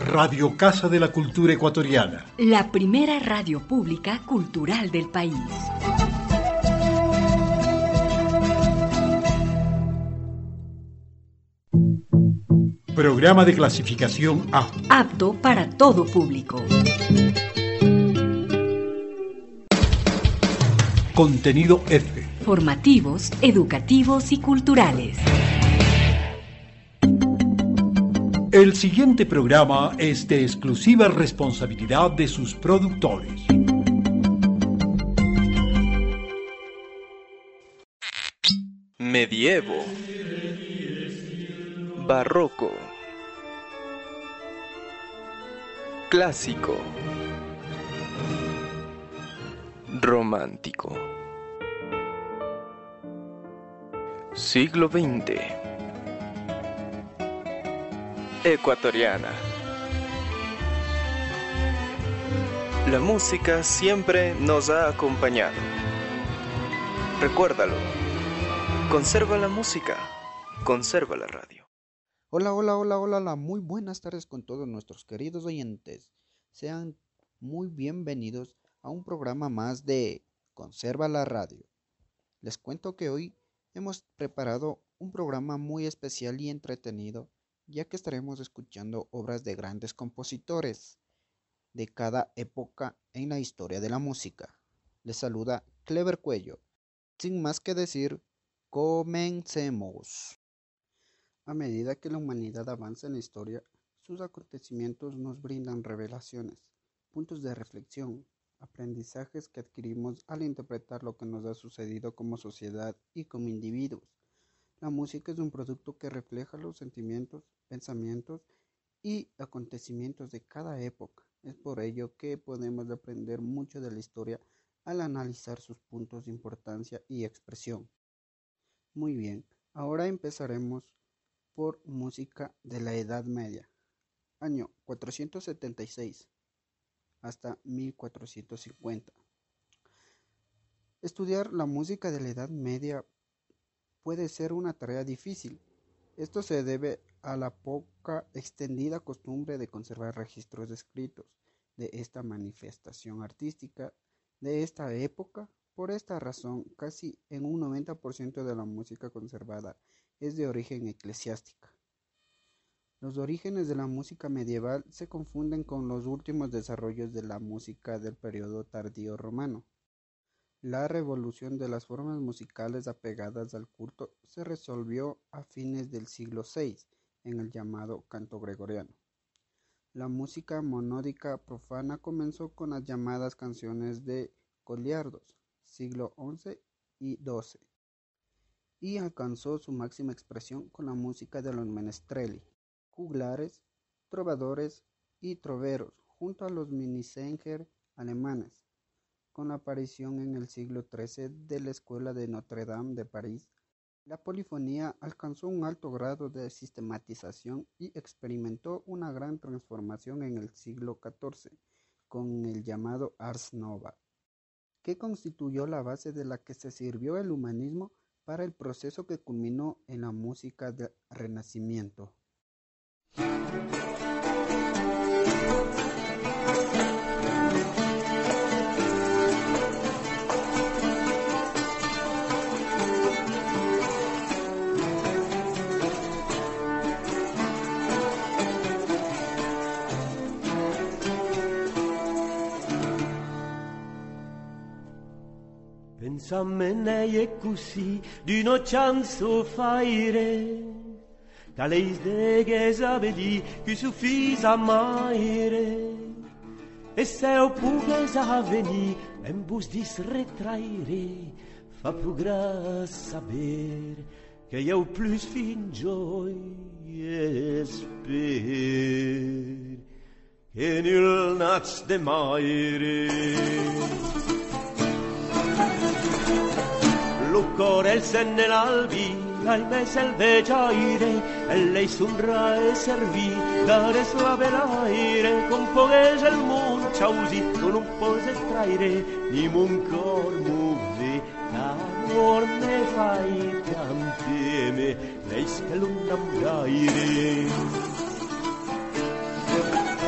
Radio Casa de la Cultura Ecuatoriana. La primera radio pública cultural del país. Programa de clasificación A. Apto para todo público. Contenido F. Formativos, educativos y culturales. El siguiente programa es de exclusiva responsabilidad de sus productores. Medievo, barroco, clásico, romántico, siglo XX, ecuatoriana. La música siempre nos ha acompañado. Recuérdalo. Conserva la música, conserva la radio. Hola, muy buenas tardes con todos nuestros queridos oyentes. Sean muy bienvenidos a un programa más de Conserva la Radio. Les cuento que hoy hemos preparado un programa muy especial y entretenido, ya que estaremos escuchando obras de grandes compositores de cada época en la historia de la música. Les saluda Clever Cuello. Sin más que decir, comencemos. A medida que la humanidad avanza en la historia, sus acontecimientos nos brindan revelaciones, puntos de reflexión, aprendizajes que adquirimos al interpretar lo que nos ha sucedido como sociedad y como individuos. La música es un producto que refleja los sentimientos, pensamientos y acontecimientos de cada época. Es por ello que podemos aprender mucho de la historia al analizar sus puntos de importancia y expresión. Muy bien, ahora empezaremos por música de la Edad Media, año 476 hasta 1450. Estudiar la música de la Edad Media puede ser una tarea difícil. Esto se debe a la poca extendida costumbre de conservar registros escritos de esta manifestación artística de esta época. Por esta razón, casi en un 90% de la música conservada es de origen eclesiástica. Los orígenes de la música medieval se confunden con los últimos desarrollos de la música del periodo tardío romano. La revolución de las formas musicales apegadas al culto se resolvió a fines del siglo VI en el llamado canto gregoriano. La música monódica profana comenzó con las llamadas canciones de goliardos, siglo XI y XII, y alcanzó su máxima expresión con la música de los menestreli, juglares, trovadores y troveros, junto a los Minnesänger alemanes. Con la aparición en el siglo XIII de la Escuela de Notre Dame de París, la polifonía alcanzó un alto grado de sistematización y experimentó una gran transformación en el siglo XIV con el llamado Ars Nova, que constituyó la base de la que se sirvió el humanismo para el proceso que culminó en la música del Renacimiento. Pensamene è così di no chanzo faire, che le idee che savedi che suffisa maire, e se o pughe saveni en bus dis retraire, fa più gra saber che io plus fin joy esper, che nul nats de maire. Luccore se nell'albi al me selveggiaire e lei sunra e servì dare suave l'aire con poche il mondo ciausi con un po' se traire ni mon cor muove d'amor ne fai tanteme lei che l'unnamoraire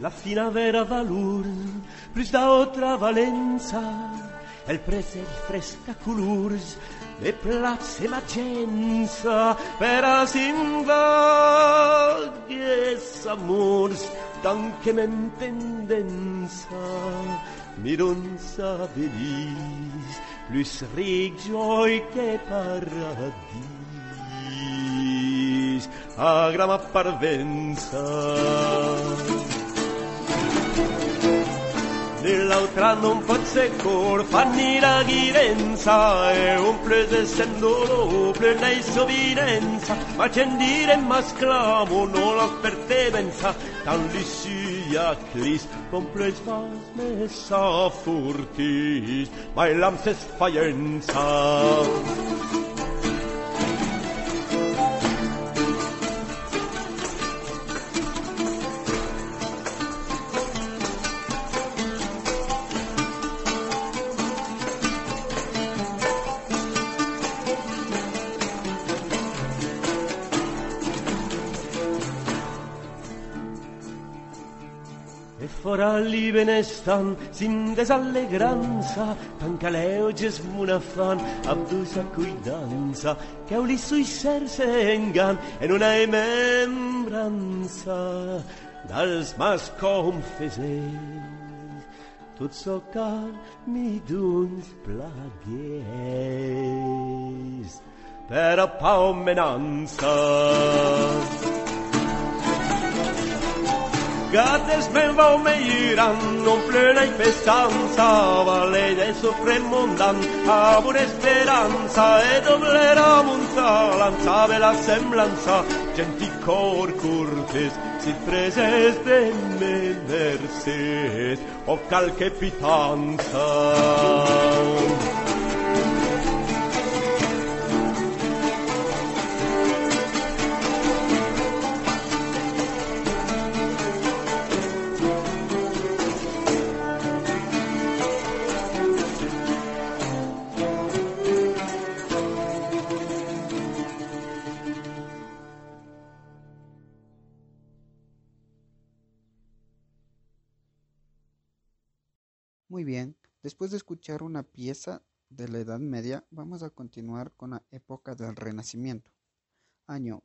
la fina vera valor, plus da otra valenza, el preser fresca colors, le plats e magenza, per asinvagues amors, tanquemente en densa, mironza feliz, plus ric joy que paradis, a grama parvenza. Nell'altra non pot ser cor, fanni la ghirenza, e un plese sendolo, plena sovinenza, ma cendire masclamo, non la pertevenza, tan lissia clis, complex vas messa furtis, ma il lam se sfaienza. Fora li benestan, sin desallegranza, tan caleuges munafan, abdusa cuidanza, che uli sui ser sengan, en una membranza, dals mas confeses, tot so cal mi duns plagues, per a paumenanza. Gates men vau meiran, non plena pestanza, valede sofremondan, abur esperanza, e doblera munza, lanzave la semblanza, genti cor curtes, si preses de me merced, o calche pitanza. Muy bien, después de escuchar una pieza de la Edad Media, vamos a continuar con la época del Renacimiento, año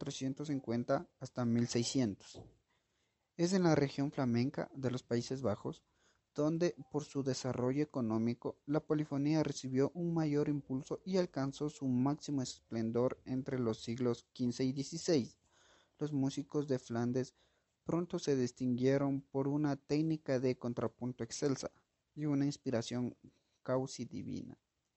1450 hasta 1600. Es en la región flamenca de los Países Bajos, donde por su desarrollo económico la polifonía recibió un mayor impulso y alcanzó su máximo esplendor entre los siglos XV y XVI. Los músicos de Flandes pronto se distinguieron por una técnica de contrapunto excelsa y una inspiración causi divina.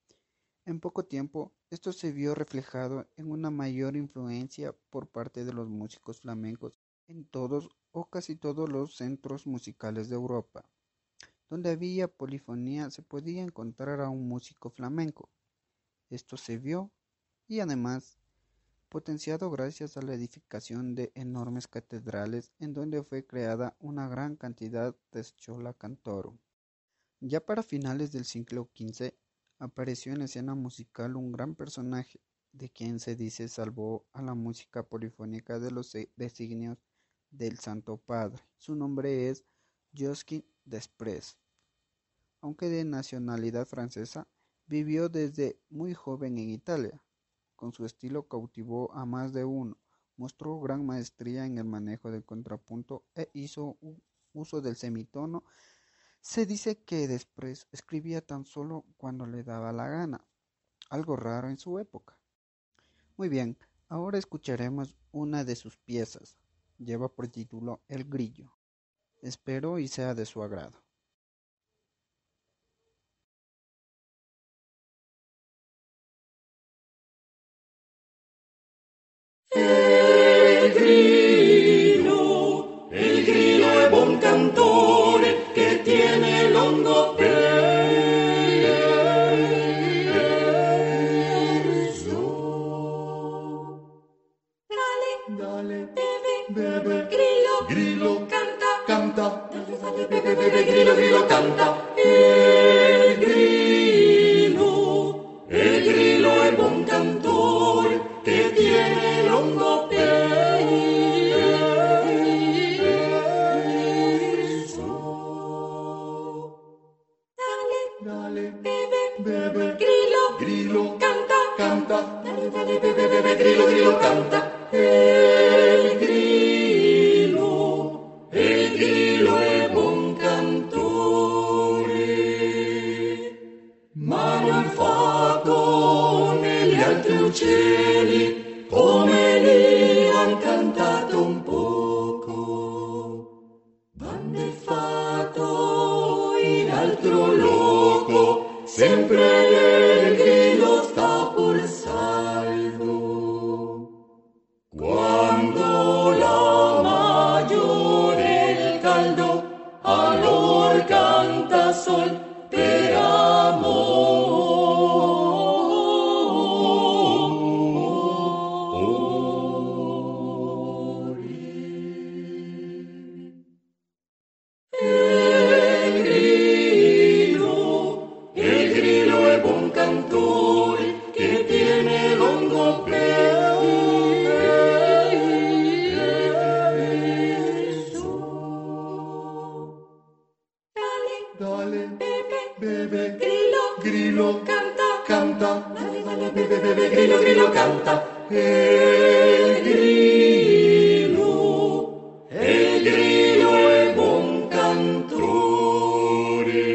En poco tiempo, esto se vio reflejado en una mayor influencia por parte de los músicos flamencos en todos o casi todos los centros musicales de Europa. Donde había polifonía se podía encontrar a un músico flamenco. Esto se vio y además potenciado gracias a la edificación de enormes catedrales en donde fue creada una gran cantidad de schola cantorum. Ya para finales del siglo XV apareció en la escena musical un gran personaje, de quien se dice salvó a la música polifónica de los designios del Santo Padre. Su nombre es Josquin Desprez. Aunque de nacionalidad francesa, vivió desde muy joven en Italia. Con su estilo cautivó a más de uno, mostró gran maestría en el manejo del contrapunto e hizo uso del semitono. Se dice que Desprez escribía tan solo cuando le daba la gana, algo raro en su época. Muy bien, ahora escucharemos una de sus piezas. Lleva por título El Grillo. Espero y sea de su agrado. El grillo è buon cantore che tiene longo peso. Dale, bebe, grillo, canta, dale, bebe, grillo, canta. El grillo è buon cantore che tiene longo peso. sol, te amo. El grillo è buon cantore che tiene longo Dale, bebe, grillo, canta. Dale, bebe, grillo, canta. El grillo è buon cantore.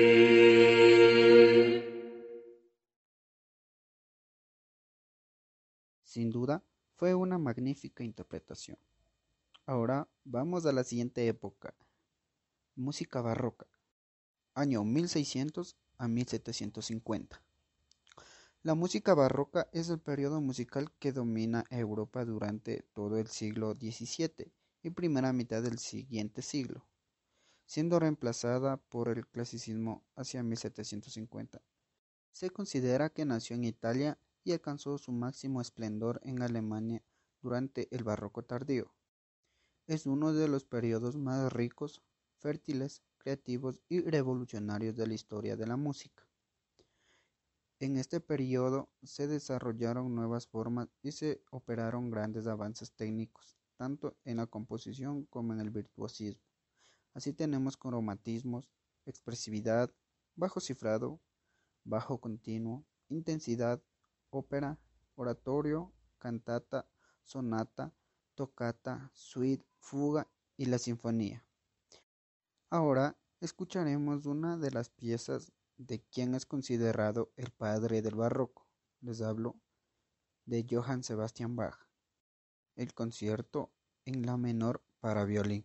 Sin duda, fue una magnífica interpretación. Ahora vamos a la siguiente época, música barroca, año 1600 a 1750. La música barroca es el periodo musical que domina Europa durante todo el siglo XVII y primera mitad del siguiente siglo, siendo reemplazada por el clasicismo hacia 1750. Se considera que nació en Italia y alcanzó su máximo esplendor en Alemania durante el barroco tardío. Es uno de los periodos más ricos, fértiles, creativos y revolucionarios de la historia de la música. En este periodo se desarrollaron nuevas formas y se operaron grandes avances técnicos, tanto en la composición como en el virtuosismo. Así tenemos cromatismos, expresividad, bajo cifrado, bajo continuo, intensidad, ópera, oratorio, cantata, sonata, toccata, suite, fuga y la sinfonía. Ahora escucharemos una de las piezas de quien es considerado el padre del barroco. Les hablo de Johann Sebastian Bach, el concierto en la menor para violín.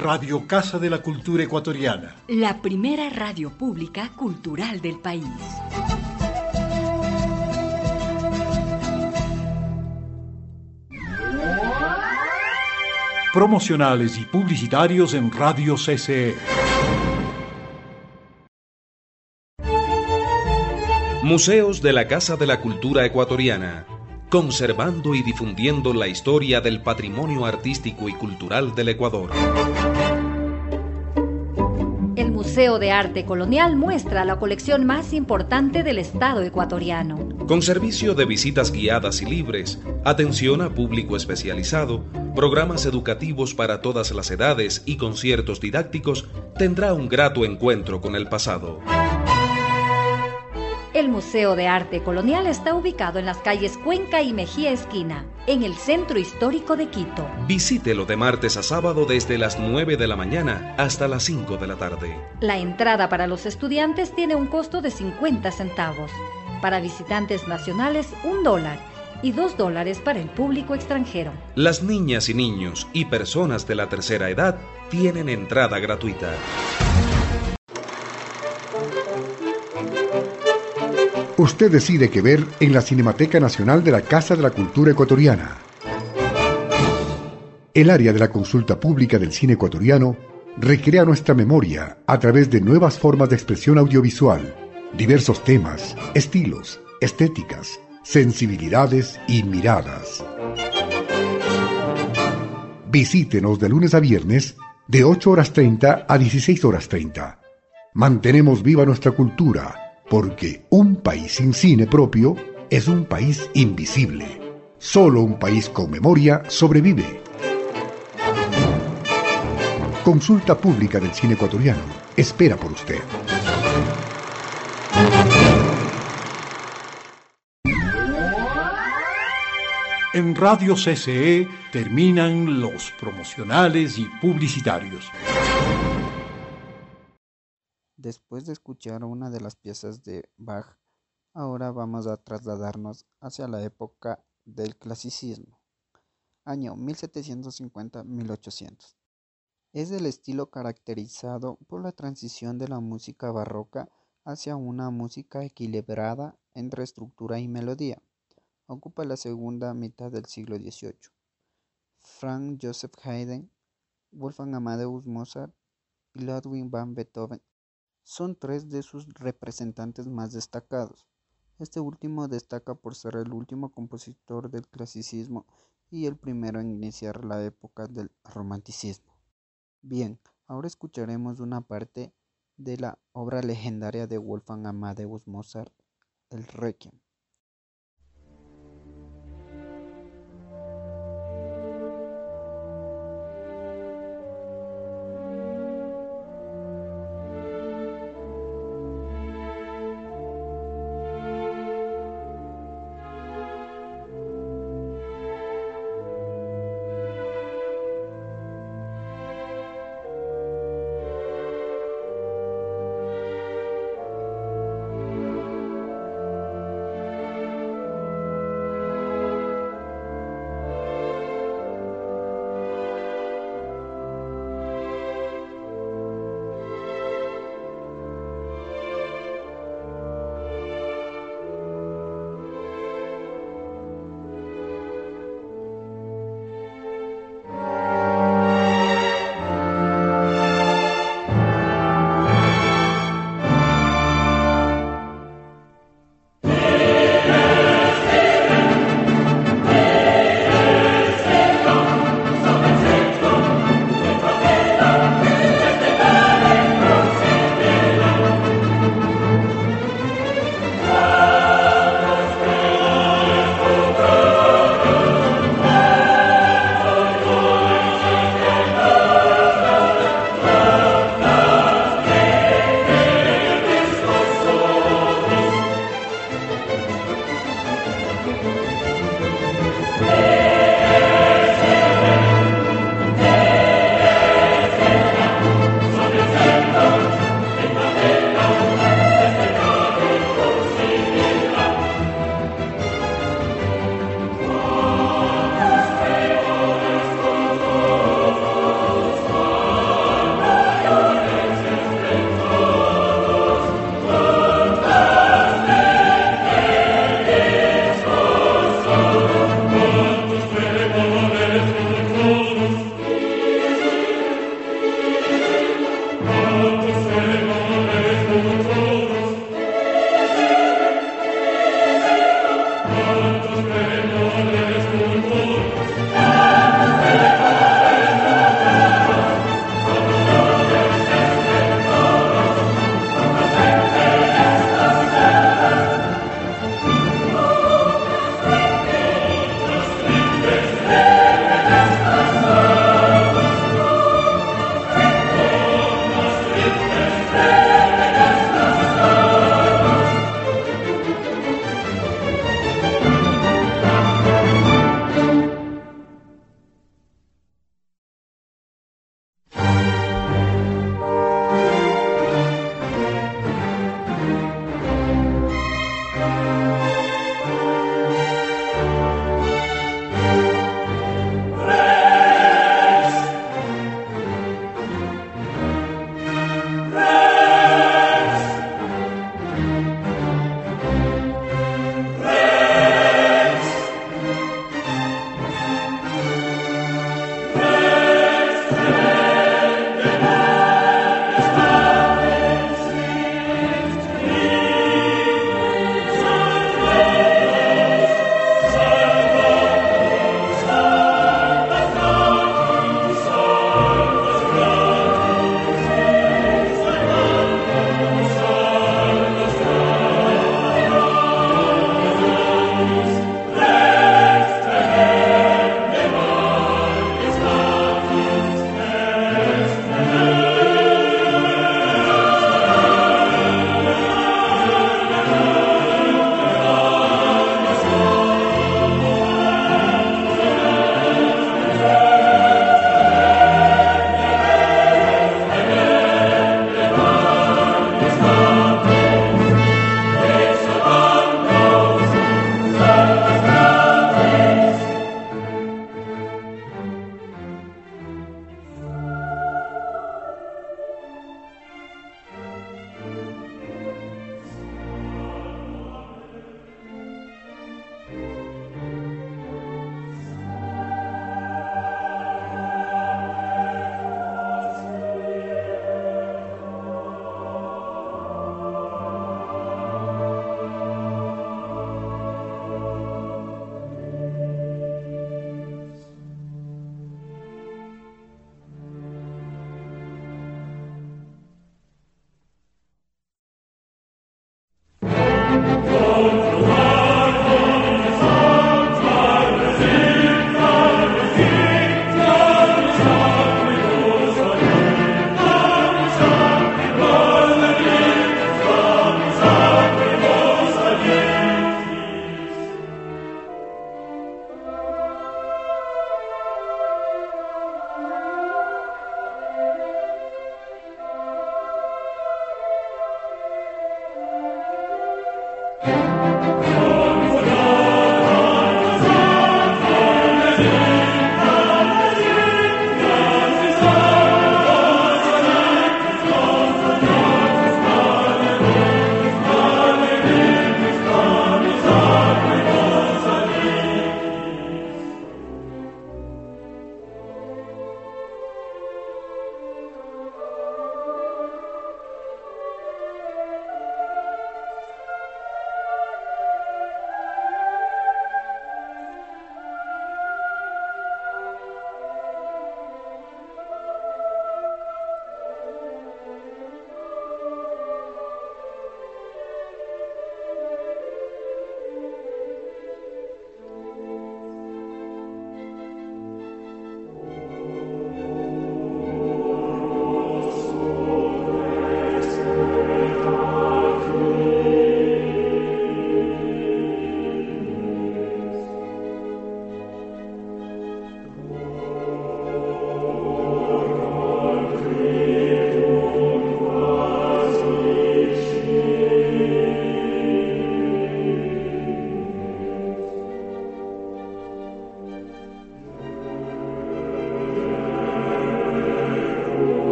Radio Casa de la Cultura Ecuatoriana. La primera radio pública cultural del país. Promocionales y publicitarios en Radio CCE. Museos de la Casa de la Cultura Ecuatoriana, conservando y difundiendo la historia del patrimonio artístico y cultural del Ecuador. El Museo de Arte Colonial muestra la colección más importante del Estado ecuatoriano. Con servicio de visitas guiadas y libres, atención a público especializado, programas educativos para todas las edades y conciertos didácticos, tendrá un grato encuentro con el pasado. El Museo de Arte Colonial está ubicado en las calles Cuenca y Mejía Esquina, en el centro histórico de Quito. Visítelo de martes a sábado desde las 9 de la mañana hasta las 5 de la tarde. La entrada para los estudiantes tiene un costo de 50 centavos. Para visitantes nacionales, $1 y $2 para el público extranjero. Las niñas y niños y personas de la tercera edad tienen entrada gratuita. Usted decide qué ver en la Cinemateca Nacional de la Casa de la Cultura Ecuatoriana. El área de la consulta pública del cine ecuatoriano recrea nuestra memoria a través de nuevas formas de expresión audiovisual, diversos temas, estilos, estéticas, sensibilidades y miradas. Visítenos de lunes a viernes de 8:30 a 16:30. Mantenemos viva nuestra cultura, porque un país sin cine propio es un país invisible. Solo un país con memoria sobrevive. Consulta pública del cine ecuatoriano. Espera por usted. En Radio CCE terminan los promocionales y publicitarios. Después de escuchar una de las piezas de Bach, ahora vamos a trasladarnos hacia la época del clasicismo, año 1750-1800. Es el estilo caracterizado por la transición de la música barroca hacia una música equilibrada entre estructura y melodía. Ocupa la segunda mitad del siglo XVIII. Franz Joseph Haydn, Wolfgang Amadeus Mozart y Ludwig van Beethoven son tres de sus representantes más destacados. Este último destaca por ser el último compositor del clasicismo y el primero en iniciar la época del romanticismo. Bien, ahora escucharemos una parte de la obra legendaria de Wolfgang Amadeus Mozart, el Requiem.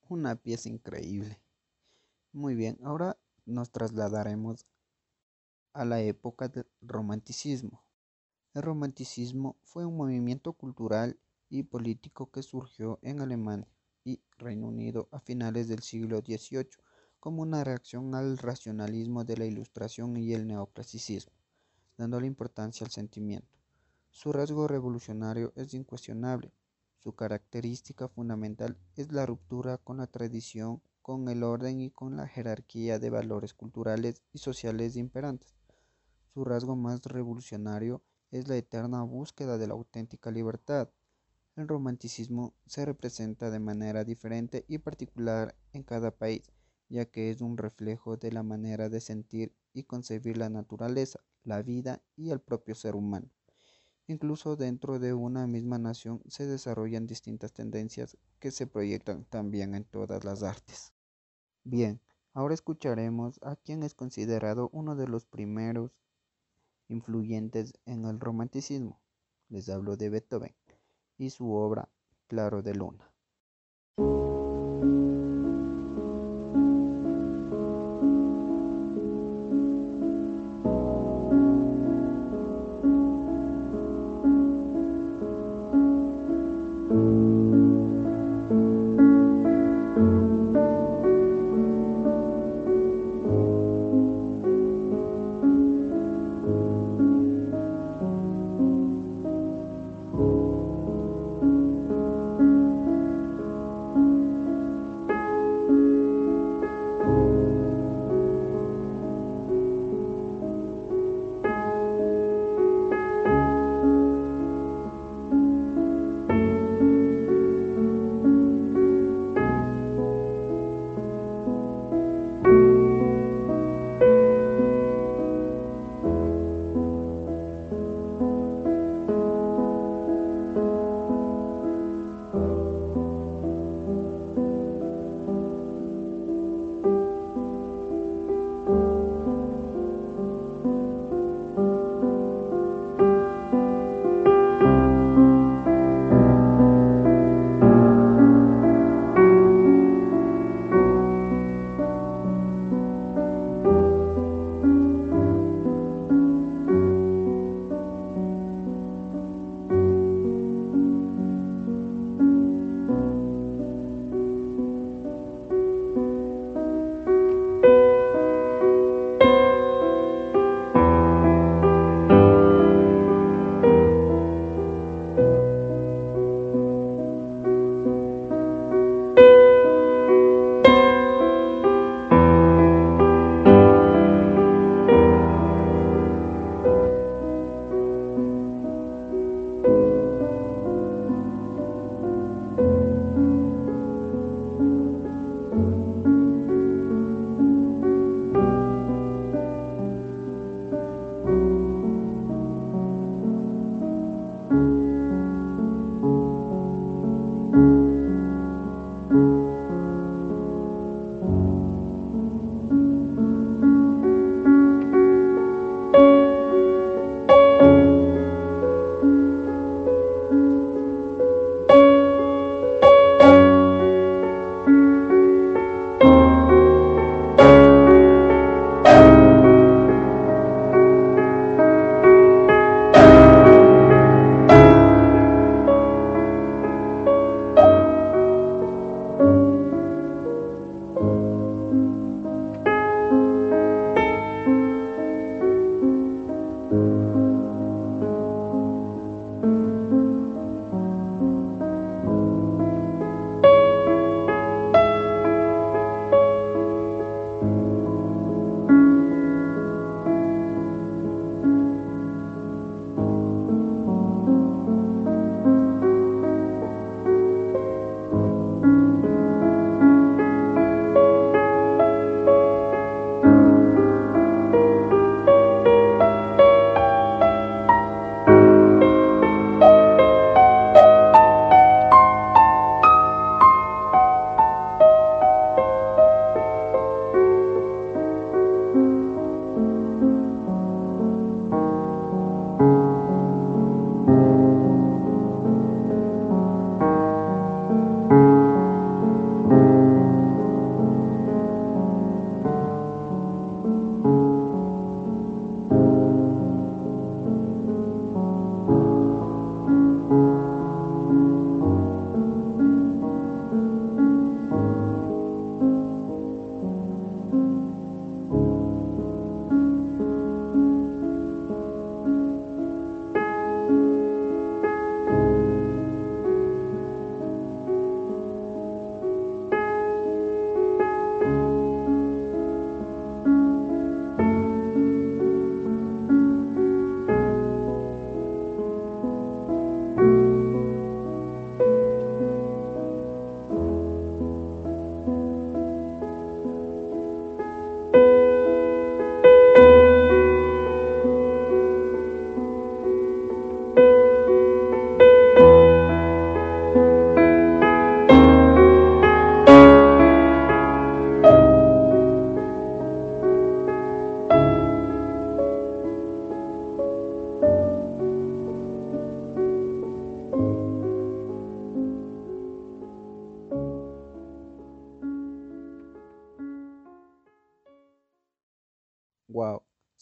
una pieza increíble. Muy bien, ahora nos trasladaremos a la época del romanticismo. El romanticismo fue un movimiento cultural y político que surgió en Alemania y Reino Unido a finales del siglo XVIII como una reacción al racionalismo de la Ilustración y el neoclasicismo, dándole importancia al sentimiento. Su rasgo revolucionario es incuestionable. Su característica fundamental es la ruptura con la tradición, con el orden y con la jerarquía de valores culturales y sociales imperantes. Su rasgo más revolucionario es la eterna búsqueda de la auténtica libertad. El romanticismo se representa de manera diferente y particular en cada país, ya que es un reflejo de la manera de sentir y concebir la naturaleza, la vida y el propio ser humano. Incluso dentro de una misma nación se desarrollan distintas tendencias que se proyectan también en todas las artes. Bien, ahora escucharemos a quien es considerado uno de los primeros influyentes en el romanticismo. Les hablo de Beethoven y su obra Claro de Luna.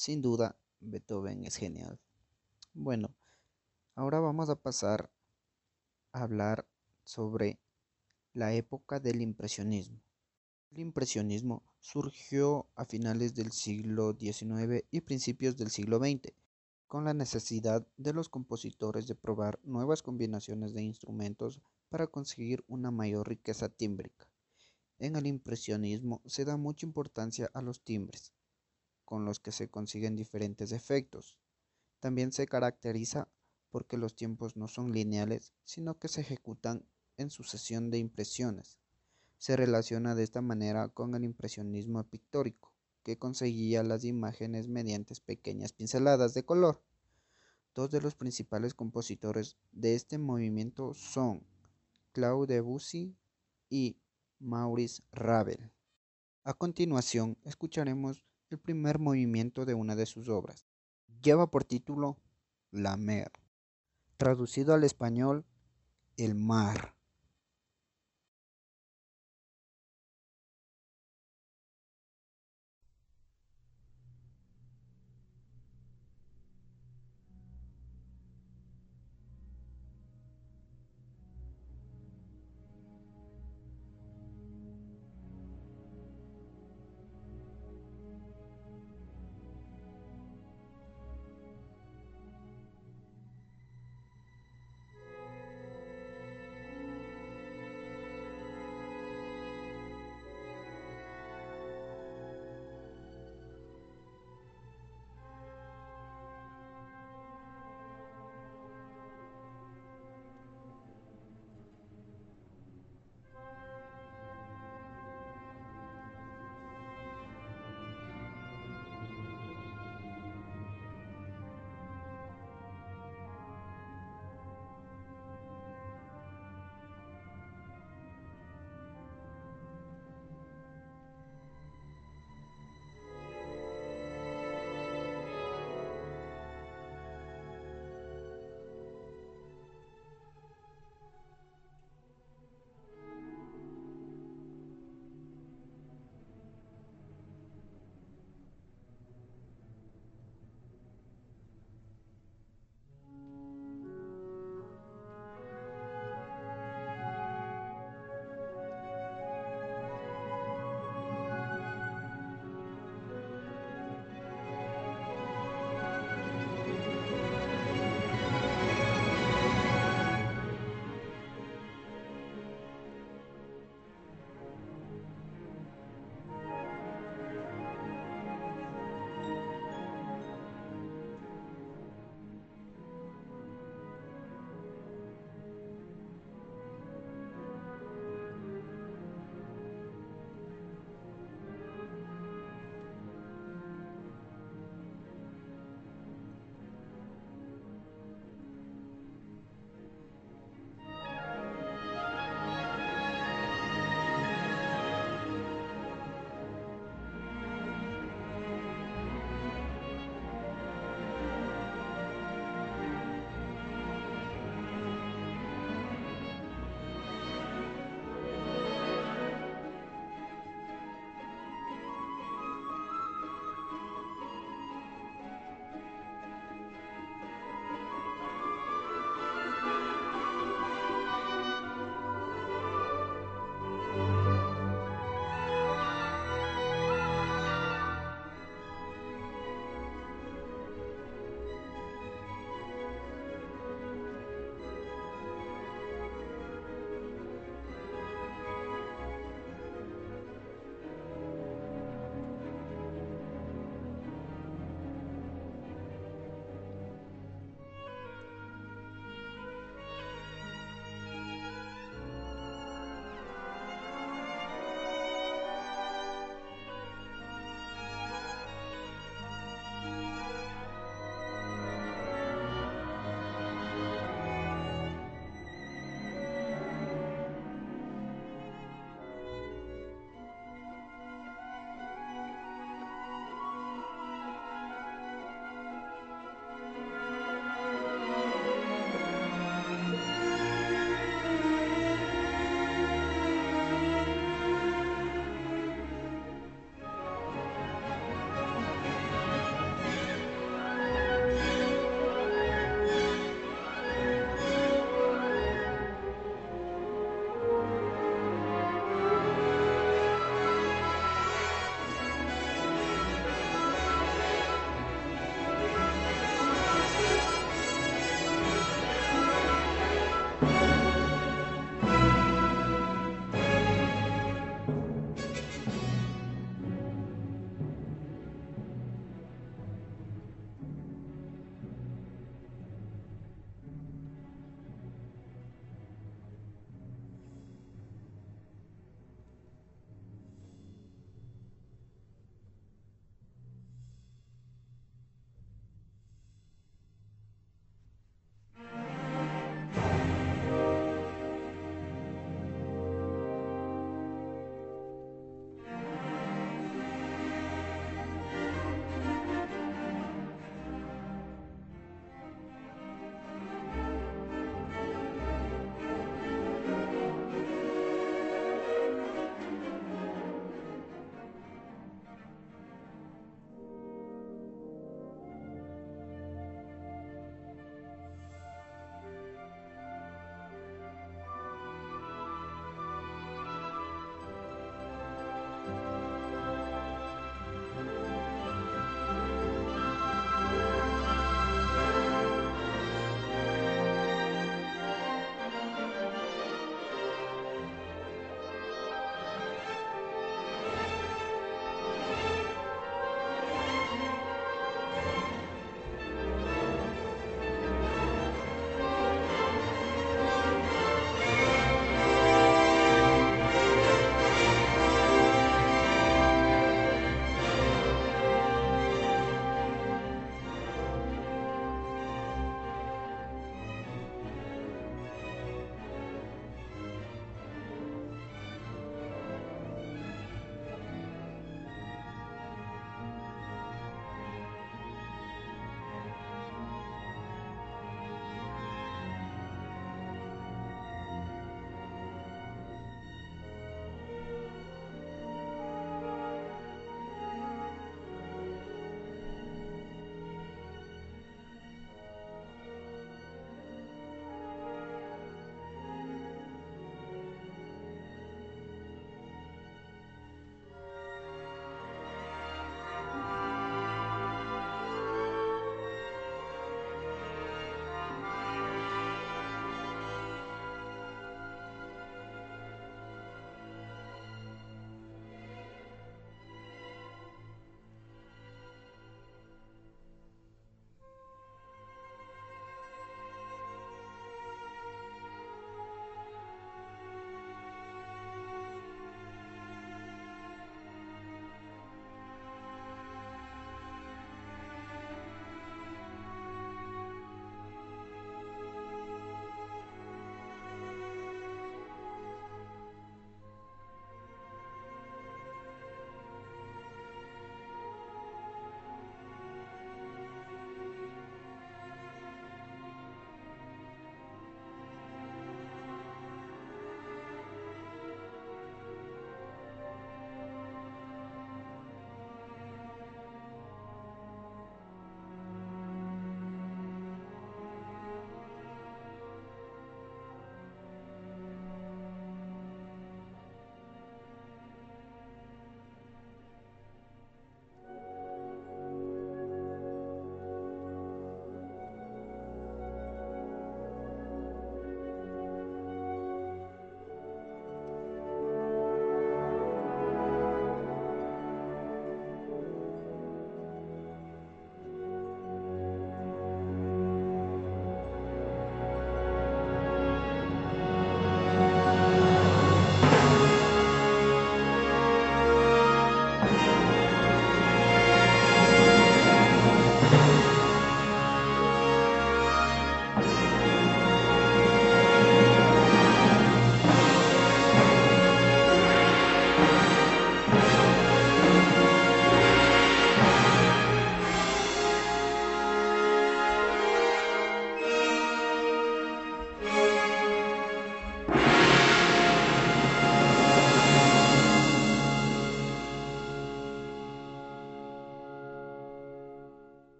Sin duda, Beethoven es genial. Bueno, ahora vamos a pasar a hablar sobre la época del impresionismo. El impresionismo surgió a finales del siglo XIX y principios del siglo XX, con la necesidad de los compositores de probar nuevas combinaciones de instrumentos para conseguir una mayor riqueza tímbrica. En el impresionismo se da mucha importancia a los timbres, con los que se consiguen diferentes efectos. También se caracteriza porque los tiempos no son lineales, sino que se ejecutan en sucesión de impresiones. Se relaciona de esta manera con el impresionismo pictórico, que conseguía las imágenes mediante pequeñas pinceladas de color. Dos de los principales compositores de este movimiento son Claude Debussy y Maurice Ravel. A continuación, escucharemos el primer movimiento de una de sus obras. Lleva por título La Mer, traducido al español, el mar.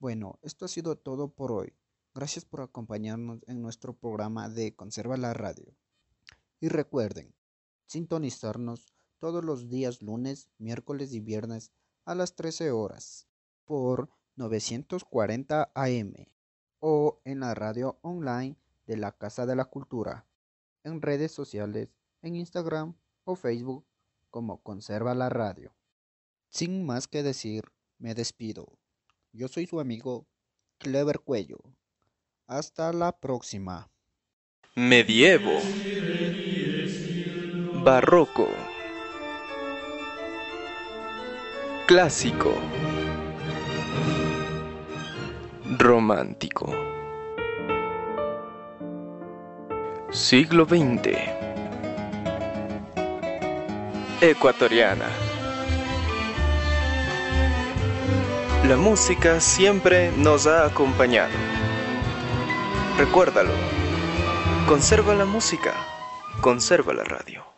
Bueno, esto ha sido todo por hoy. Gracias por acompañarnos en nuestro programa de Conserva la Radio. Y recuerden, sintonizarnos todos los días lunes, miércoles y viernes a las 13 horas por 940 AM o en la radio online de la Casa de la Cultura, en redes sociales, en Instagram o Facebook como Conserva la Radio. Sin más que decir, me despido. Yo soy su amigo Clever Cuello. Hasta la próxima. Medievo. Barroco. Clásico. Romántico. Siglo XX. Ecuatoriana. La música siempre nos ha acompañado. Recuérdalo. Conserva la música. Conserva la radio.